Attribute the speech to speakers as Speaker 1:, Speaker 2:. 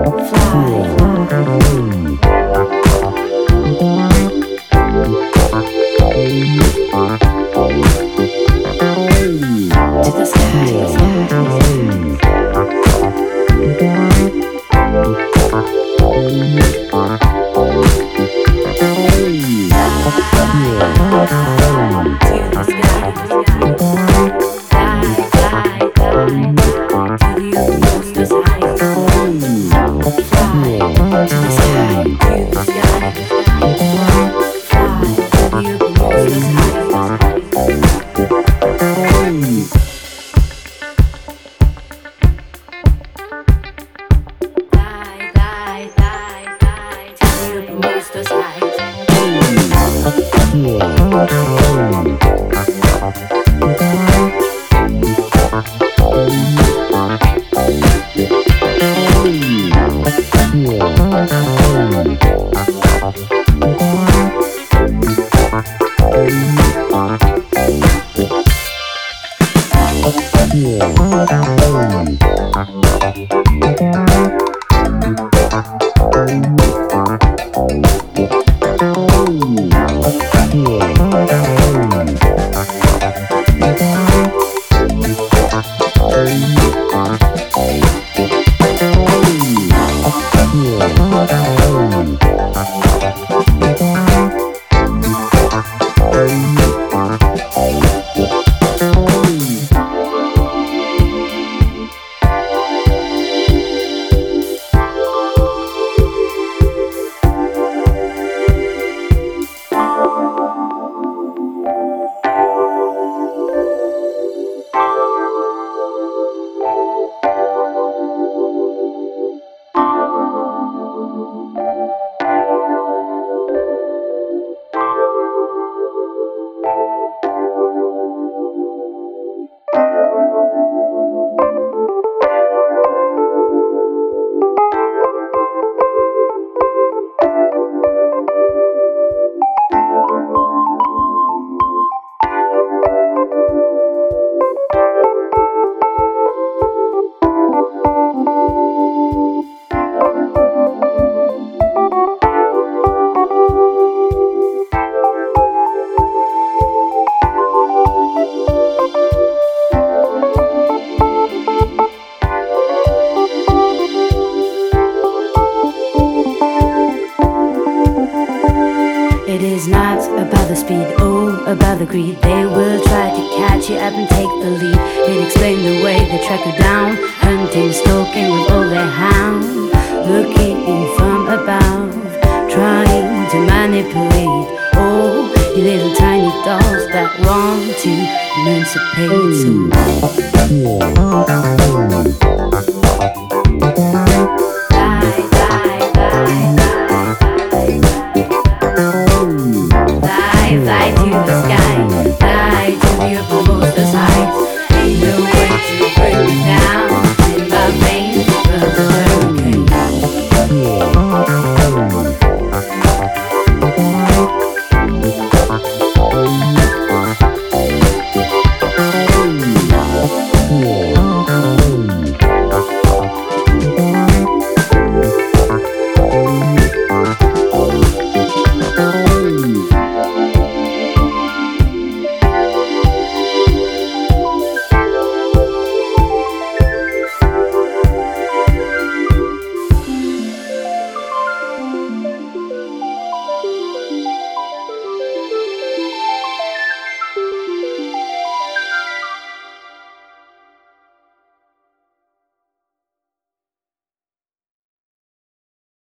Speaker 1: About the greed, they will try to catch you up and take the lead. It explains the way they track you down, hunting, stalking with all their hounds, looking from above, trying to manipulate all you little tiny dolls that want to emancipate. Fly to the sky, fly to the uppermost heights. Ain't no